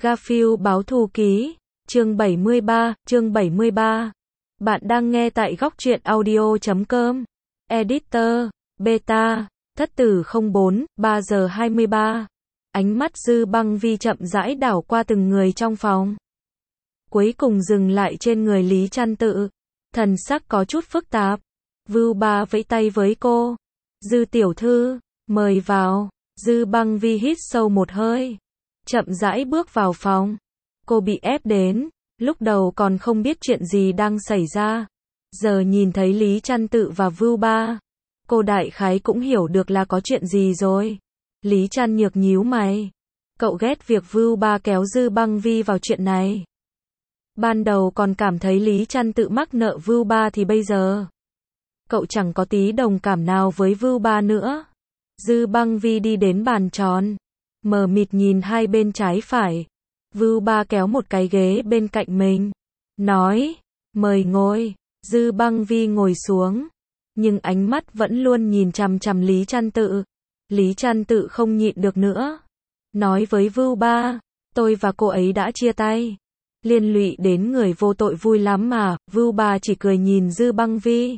Garfield báo thù ký, chương 73. Bạn đang nghe tại góc truyện audio.com. Editor, Beta, Thất tử 04, 3 giờ 23. Ánh mắt Dư Băng Vi chậm rãi đảo qua từng người trong phòng. Cuối cùng dừng lại trên người Lý Trăn Tự. Thần sắc có chút phức tạp. Vưu Ba vẫy tay với cô. Dư tiểu thư, mời vào. Dư Băng Vi hít sâu một hơi. Chậm rãi bước vào phòng. Cô bị ép đến. Lúc đầu còn không biết chuyện gì đang xảy ra. Giờ nhìn thấy Lý Trăn Tự và Vưu Ba. Cô đại khái cũng hiểu được là có chuyện gì rồi. Lý Trăn Nhược nhíu mày. Cậu ghét việc Vưu Ba kéo Dư Băng Vi vào chuyện này. Ban đầu còn cảm thấy Lý Trăn Tự mắc nợ Vưu Ba thì bây giờ. Cậu chẳng có tí đồng cảm nào với Vưu Ba nữa. Dư Băng Vi đi đến bàn tròn. Mờ mịt nhìn hai bên trái phải. Vưu Ba kéo một cái ghế bên cạnh mình. Nói, mời ngồi. Dư Băng Vi ngồi xuống. Nhưng ánh mắt vẫn luôn nhìn chằm chằm Lý Trăn Tự. Lý Trăn Tự không nhịn được nữa. Nói với Vưu Ba, tôi và cô ấy đã chia tay. Liên lụy đến người vô tội vui lắm mà. Vưu Ba chỉ cười nhìn Dư Băng Vi.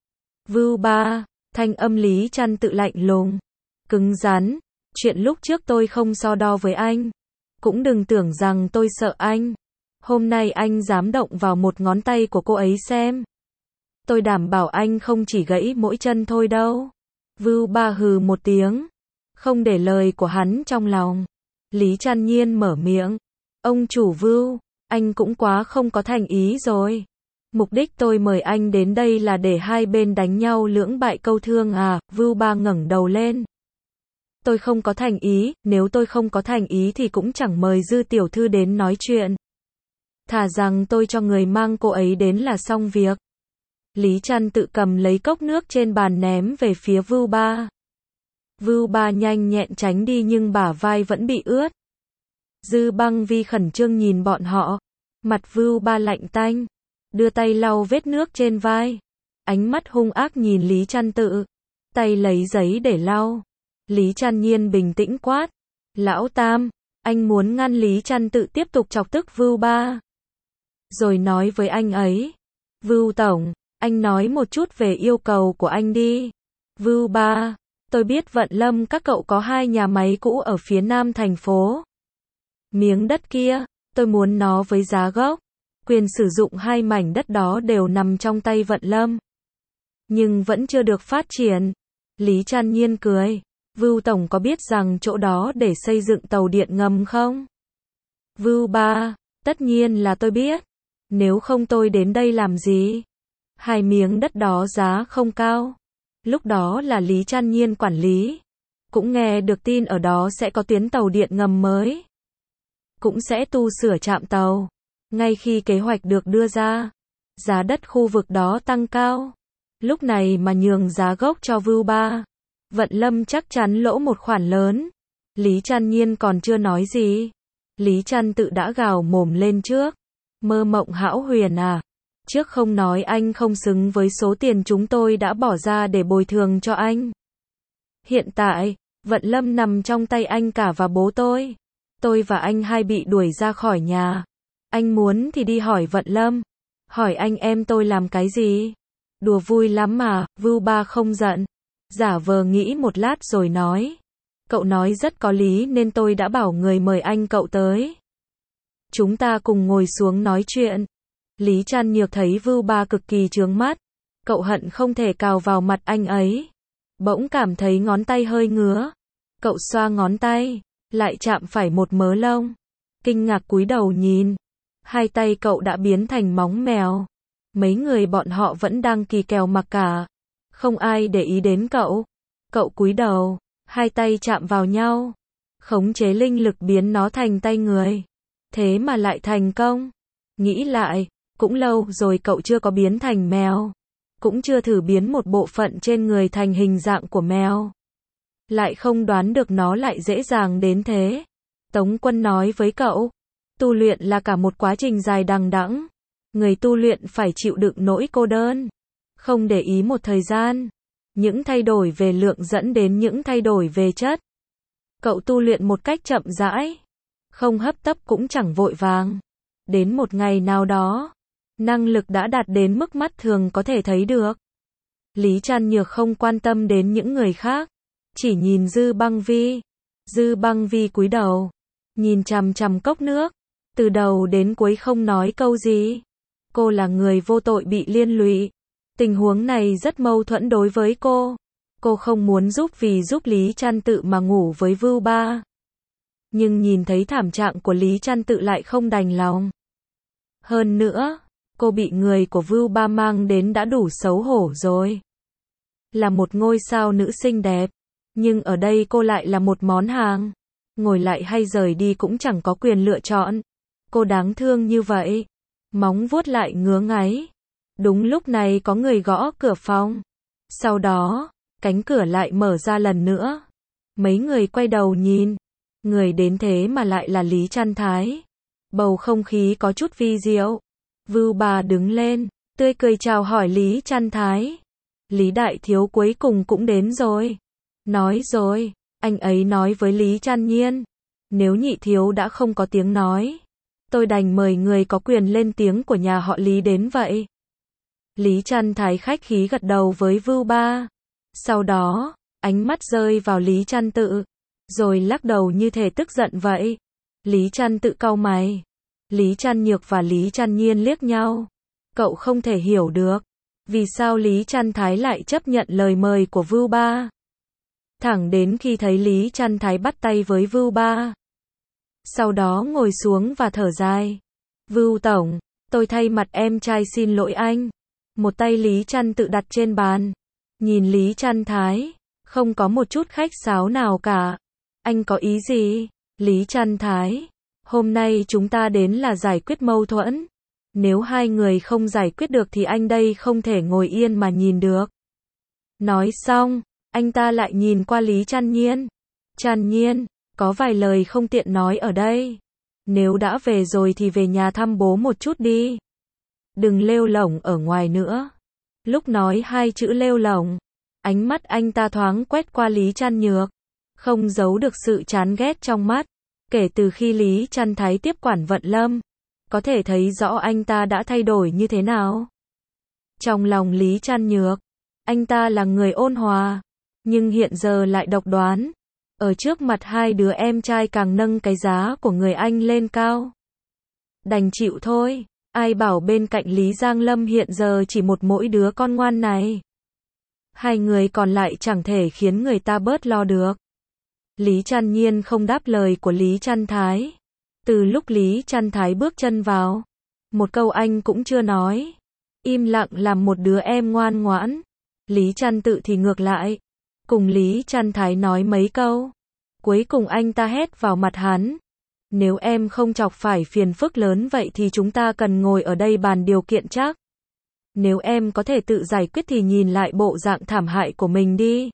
Vưu Ba, thanh âm Lý Trăn Tự lạnh lùng, cứng rắn. Chuyện lúc trước tôi không so đo với anh. Cũng đừng tưởng rằng tôi sợ anh. Hôm nay anh dám động vào một ngón tay của cô ấy xem. Tôi đảm bảo anh không chỉ gãy mỗi chân thôi đâu. Vưu Ba hừ một tiếng. Không để lời của hắn trong lòng. Lý Trăn Nhiên mở miệng. Ông chủ Vưu, anh cũng quá không có thành ý rồi. Mục đích tôi mời anh đến đây là để hai bên đánh nhau lưỡng bại câu thương à? Vưu Ba ngẩng đầu lên. Tôi không có thành ý, nếu tôi không có thành ý thì cũng chẳng mời Dư tiểu thư đến nói chuyện. Thà rằng tôi cho người mang cô ấy đến là xong việc. Lý Trăn Tự cầm lấy cốc nước trên bàn ném về phía Vưu Ba. Vưu Ba nhanh nhẹn tránh đi nhưng bả vai vẫn bị ướt. Dư Băng Vi khẩn trương nhìn bọn họ. Mặt Vưu Ba lạnh tanh. Đưa tay lau vết nước trên vai. Ánh mắt hung ác nhìn Lý Trăn Tự. Tay lấy giấy để lau. Lý Trăn Nhiên bình tĩnh quát. Lão Tam, anh muốn ngăn Lý Trăn Tự tiếp tục chọc tức Vưu Ba. Rồi nói với anh ấy. Vưu Tổng, anh nói một chút về yêu cầu của anh đi. Vưu Ba, tôi biết Vận Lâm các cậu có 2 nhà máy cũ ở phía nam thành phố. Miếng đất kia, tôi muốn nó với giá gốc. Quyền sử dụng 2 mảnh đất đó đều nằm trong tay Vận Lâm. Nhưng vẫn chưa được phát triển. Lý Trăn Nhiên cười. Vưu Tổng có biết rằng chỗ đó để xây dựng tàu điện ngầm không? Vưu Ba, tất nhiên là tôi biết. Nếu không tôi đến đây làm gì? 2 miếng đất đó giá không cao. Lúc đó là Lý Trăn Nhiên quản lý. Cũng nghe được tin ở đó sẽ có tuyến tàu điện ngầm mới. Cũng sẽ tu sửa trạm tàu. Ngay khi kế hoạch được đưa ra, giá đất khu vực đó tăng cao. Lúc này mà nhường giá gốc cho Vưu Ba, Vận Lâm chắc chắn lỗ một khoản lớn. Lý Trăn Nhiên còn chưa nói gì. Lý Trăn Tự đã gào mồm lên trước. Mơ mộng hão huyền à? Trước không nói anh không xứng với số tiền chúng tôi đã bỏ ra để bồi thường cho anh. Hiện tại, Vận Lâm nằm trong tay anh cả và bố tôi. Tôi và anh hai bị đuổi ra khỏi nhà. Anh muốn thì đi hỏi Vận Lâm. Hỏi anh em tôi làm cái gì? Đùa vui lắm mà. Vưu Ba không giận. Giả vờ nghĩ một lát rồi nói. Cậu nói rất có lý nên tôi đã bảo người mời anh cậu tới. Chúng ta cùng ngồi xuống nói chuyện. Lý Trăn Nhược thấy Vưu Ba cực kỳ chướng mắt. Cậu hận không thể cào vào mặt anh ấy. Bỗng cảm thấy ngón tay hơi ngứa. Cậu xoa ngón tay. Lại chạm phải một mớ lông. Kinh ngạc cúi đầu nhìn. Hai tay cậu đã biến thành móng mèo. Mấy người bọn họ vẫn đang kỳ kèo mặc cả. Không ai để ý đến cậu. Cậu cúi đầu. Hai tay chạm vào nhau. Khống chế linh lực biến nó thành tay người. Thế mà lại thành công. Nghĩ lại, cũng lâu rồi cậu chưa có biến thành mèo. Cũng chưa thử biến một bộ phận trên người thành hình dạng của mèo. Lại không đoán được nó lại dễ dàng đến thế. Tống Quân nói với cậu. Tu luyện là cả một quá trình dài đằng đẵng. Người tu luyện phải chịu đựng nỗi cô đơn. Không để ý một thời gian. Những thay đổi về lượng dẫn đến những thay đổi về chất. Cậu tu luyện một cách chậm rãi. không hấp tấp cũng chẳng vội vàng. Đến một ngày nào đó, năng lực đã đạt đến mức mắt thường có thể thấy được. Lý Trăn Nhược không quan tâm đến những người khác, chỉ nhìn Dư Băng Vi. Dư Băng Vi cúi đầu, nhìn chằm chằm cốc nước, từ đầu đến cuối không nói câu gì. Cô là người vô tội bị liên lụy. Tình huống này rất mâu thuẫn đối với cô. Cô không muốn giúp vì giúp Lý Trăn Tự mà ngủ với Vưu Ba. Nhưng nhìn thấy thảm trạng của Lý Trăn Tự lại không đành lòng. Hơn nữa, cô bị người của Vưu Ba mang đến đã đủ xấu hổ rồi. Là một ngôi sao nữ xinh đẹp, nhưng ở đây cô lại là một món hàng. Ngồi lại hay rời đi cũng chẳng có quyền lựa chọn. Cô đáng thương như vậy. Móng vuốt lại ngứa ngáy. Đúng lúc này có người gõ cửa phòng. Sau đó, cánh cửa lại mở ra lần nữa. Mấy người quay đầu nhìn. Người đến thế mà lại là Lý Trăn Thái. Bầu không khí có chút vi diệu. Vưu Ba đứng lên, tươi cười chào hỏi Lý Trăn Thái. Lý đại thiếu cuối cùng cũng đến rồi. Nói rồi, anh ấy nói với Lý Trăn Nhiên. Nếu nhị thiếu đã không có tiếng nói, tôi đành mời người có quyền lên tiếng của nhà họ Lý đến vậy. Lý Trăn Thái khách khí gật đầu với Vưu Ba. Sau đó, ánh mắt rơi vào Lý Trăn Tự, rồi lắc đầu như thể tức giận vậy. Lý Trăn Tự cau mày. Lý Trăn Nhược và Lý Trăn Nhiên liếc nhau. Cậu không thể hiểu được, vì sao Lý Trăn Thái lại chấp nhận lời mời của Vưu Ba. Thẳng đến khi thấy Lý Trăn Thái bắt tay với Vưu Ba. Sau đó ngồi xuống và thở dài. Vưu Tổng, tôi thay mặt em trai xin lỗi anh. Một tay Lý Trăn Tự đặt trên bàn. Nhìn Lý Trăn Thái, không có một chút khách sáo nào cả. Anh có ý gì? Lý Trăn Thái, hôm nay chúng ta đến là giải quyết mâu thuẫn. Nếu hai người không giải quyết được thì anh đây không thể ngồi yên mà nhìn được. Nói xong, anh ta lại nhìn qua Lý Trăn Nhiên. Trăn Nhiên, có vài lời không tiện nói ở đây. Nếu đã về rồi thì về nhà thăm bố một chút đi. Đừng lêu lổng ở ngoài nữa. Lúc nói hai chữ lêu lổng, ánh mắt anh ta thoáng quét qua Lý Trăn Nhược. Không giấu được sự chán ghét trong mắt. Kể từ khi Lý Trăn Thái tiếp quản Vận Lâm, có thể thấy rõ anh ta đã thay đổi như thế nào. Trong lòng Lý Trăn Nhược, anh ta là người ôn hòa, nhưng hiện giờ lại độc đoán. Ở trước mặt hai đứa em trai càng nâng cái giá của người anh lên cao. Đành chịu thôi, ai bảo bên cạnh Lý Giang Lâm hiện giờ chỉ một mỗi đứa con ngoan này. Hai người còn lại chẳng thể khiến người ta bớt lo được. Lý Trăn Nhiên không đáp lời của Lý Trăn Thái. Từ lúc Lý Trăn Thái bước chân vào, một câu anh cũng chưa nói. Im lặng làm một đứa em ngoan ngoãn. Lý Trăn Tự thì ngược lại, cùng Lý Trăn Thái nói mấy câu. Cuối cùng anh ta hét vào mặt hắn. Nếu em không chọc phải phiền phức lớn vậy thì chúng ta cần ngồi ở đây bàn điều kiện chắc. Nếu em có thể tự giải quyết thì nhìn lại bộ dạng thảm hại của mình đi.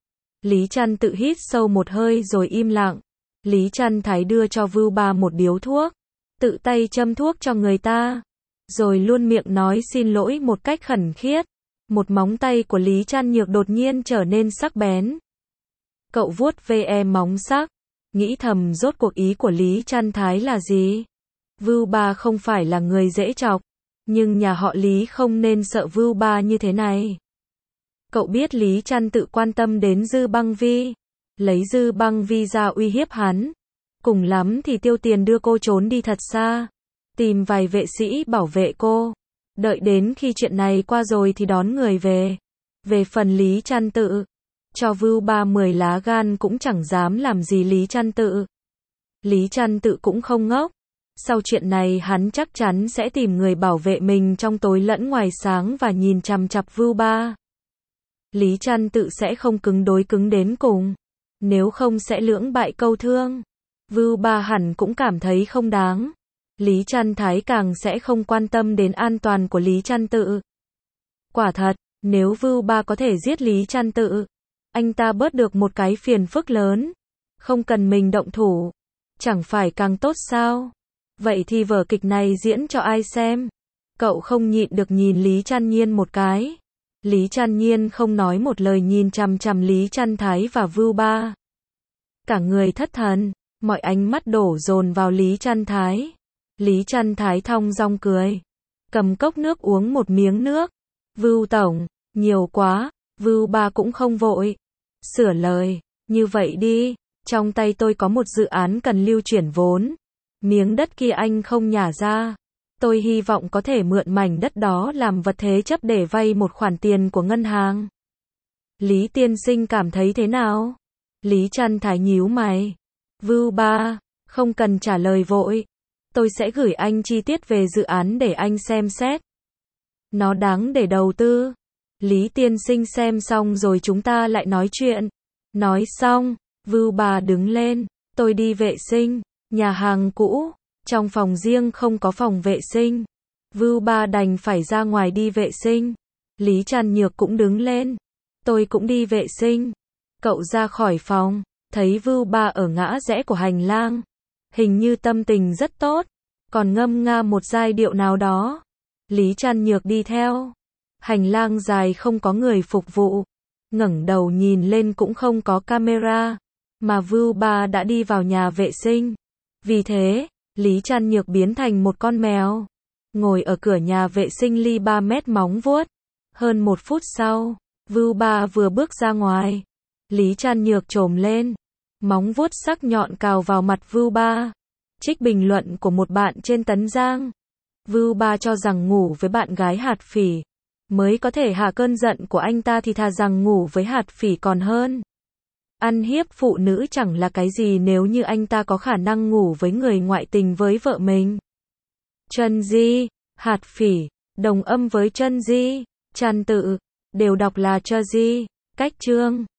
Lý Trăn Tự hít sâu một hơi rồi im lặng. Lý Trăn Thái đưa cho Vưu Ba một điếu thuốc, tự tay châm thuốc cho người ta, rồi luôn miệng nói xin lỗi một cách khẩn khiết. Một móng tay của Lý Trăn Nhược đột nhiên trở nên sắc bén. Cậu vuốt ve móng sắc, nghĩ thầm rốt cuộc ý của Lý Trăn Thái là gì. Vưu Ba không phải là người dễ chọc, nhưng nhà họ Lý không nên sợ Vưu Ba như thế này. Cậu biết Lý Trăn Tự quan tâm đến Dư Băng Vi, lấy Dư Băng Vi ra uy hiếp hắn. Cùng lắm thì tiêu tiền đưa cô trốn đi thật xa, tìm vài vệ sĩ bảo vệ cô. Đợi đến khi chuyện này qua rồi thì đón người về. Về phần Lý Trăn Tự, cho Vưu Ba 10 lá gan cũng chẳng dám làm gì Lý Trăn Tự. Lý Trăn Tự cũng không ngốc. Sau chuyện này hắn chắc chắn sẽ tìm người bảo vệ mình trong tối lẫn ngoài sáng và nhìn chằm chằm Vưu Ba. Lý Trăn Tự sẽ không cứng đối cứng đến cùng, nếu không sẽ lưỡng bại câu thương. Vưu Ba hẳn cũng cảm thấy không đáng. Lý Trăn Thái càng sẽ không quan tâm đến an toàn của Lý Trăn Tự. Quả thật, nếu Vưu Ba có thể giết Lý Trăn Tự, anh ta bớt được một cái phiền phức lớn. Không cần mình động thủ, chẳng phải càng tốt sao? Vậy thì vở kịch này diễn cho ai xem? Cậu không nhịn được nhìn Lý Trăn Nhiên một cái. Lý Trăn Nhiên không nói một lời nhìn chằm chằm Lý Trăn Thái và Vưu Ba. Cả người thất thần, Mọi ánh mắt đổ dồn vào Lý Trăn Thái. Lý Trăn Thái thong dong cười. Cầm cốc nước uống một miếng nước. Vưu tổng, nhiều quá. Vưu ba cũng không vội. Sửa lời, như vậy đi. Trong tay tôi có một dự án cần lưu chuyển vốn. Miếng đất kia anh không nhả ra. Tôi hy vọng có thể mượn mảnh đất đó làm vật thế chấp để vay một khoản tiền của ngân hàng. Lý tiên sinh cảm thấy thế nào? Lý Trăn Thái nhíu mày. Vưu ba, không cần trả lời vội. Tôi sẽ gửi anh chi tiết về dự án để anh xem xét. Nó đáng để đầu tư. Lý tiên sinh xem xong rồi chúng ta lại nói chuyện. Nói xong, Vưu ba đứng lên. Tôi đi vệ sinh. Nhà hàng cũ, trong phòng riêng không có phòng vệ sinh. Vưu ba đành phải ra ngoài đi vệ sinh. Lý Trăn Nhược cũng đứng lên. Tôi cũng đi vệ sinh. Cậu ra khỏi phòng, thấy Vưu ba ở ngã rẽ của hành lang. Hình như tâm tình rất tốt, còn ngâm nga một giai điệu nào đó. Lý Trăn Nhược đi theo. Hành lang dài không có người phục vụ. Ngẩng đầu nhìn lên cũng không có camera. Mà Vưu ba đã đi vào nhà vệ sinh. Vì thế, Lý Trăn Nhược biến thành một con mèo. Ngồi ở cửa nhà vệ sinh ly 3 mét móng vuốt. Hơn 1 phút sau, Vưu ba vừa bước ra ngoài. Lý Trăn Nhược chồm lên. Móng vuốt sắc nhọn cào vào mặt Vưu ba. Trích bình luận của một bạn trên Tấn Giang. Vưu ba cho rằng ngủ với bạn gái hạt phỉ mới có thể hạ cơn giận của anh ta thì thà rằng ngủ với hạt phỉ còn hơn. Ăn hiếp phụ nữ chẳng là cái gì nếu như anh ta có khả năng ngủ với người ngoại tình với vợ mình. Chân Di, hạt phỉ, đồng âm với chân Di, Trăn tự, đều đọc là Chơ Di, cách chương.